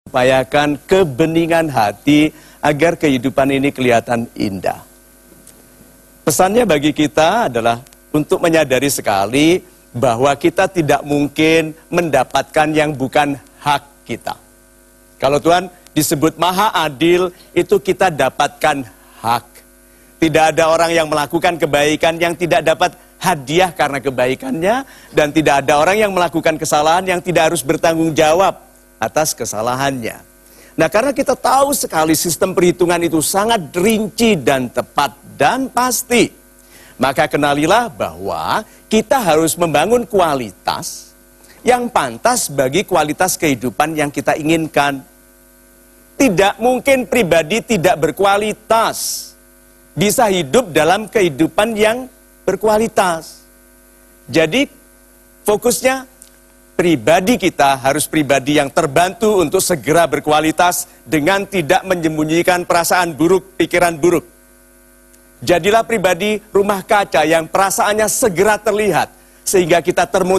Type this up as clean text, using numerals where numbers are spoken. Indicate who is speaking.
Speaker 1: upayakan kebeningan hati agar kehidupan ini kelihatan indah. Pesannya bagi kita adalah untuk menyadari sekali bahwa kita tidak mungkin mendapatkan yang bukan hak kita. Kalau Tuhan disebut maha adil, itu kita dapatkan hak. Tidak ada orang yang melakukan kebaikan yang tidak dapat hadiah karena kebaikannya, dan tidak ada orang yang melakukan kesalahan yang tidak harus bertanggung jawab atas kesalahannya. Nah, karena kita tahu sekali sistem perhitungan itu sangat rinci dan tepat dan pasti, maka kenalilah bahwa kita harus membangun kualitas yang pantas bagi kualitas kehidupan yang kita inginkan. Tidak mungkin pribadi tidak berkualitas bisa hidup dalam kehidupan yang berkualitas. Jadi fokusnya pribadi kita harus pribadi yang terbantu untuk segera berkualitas dengan tidak menyembunyikan perasaan buruk, pikiran buruk. Jadilah pribadi rumah kaca yang perasaannya segera terlihat sehingga kita termotivasi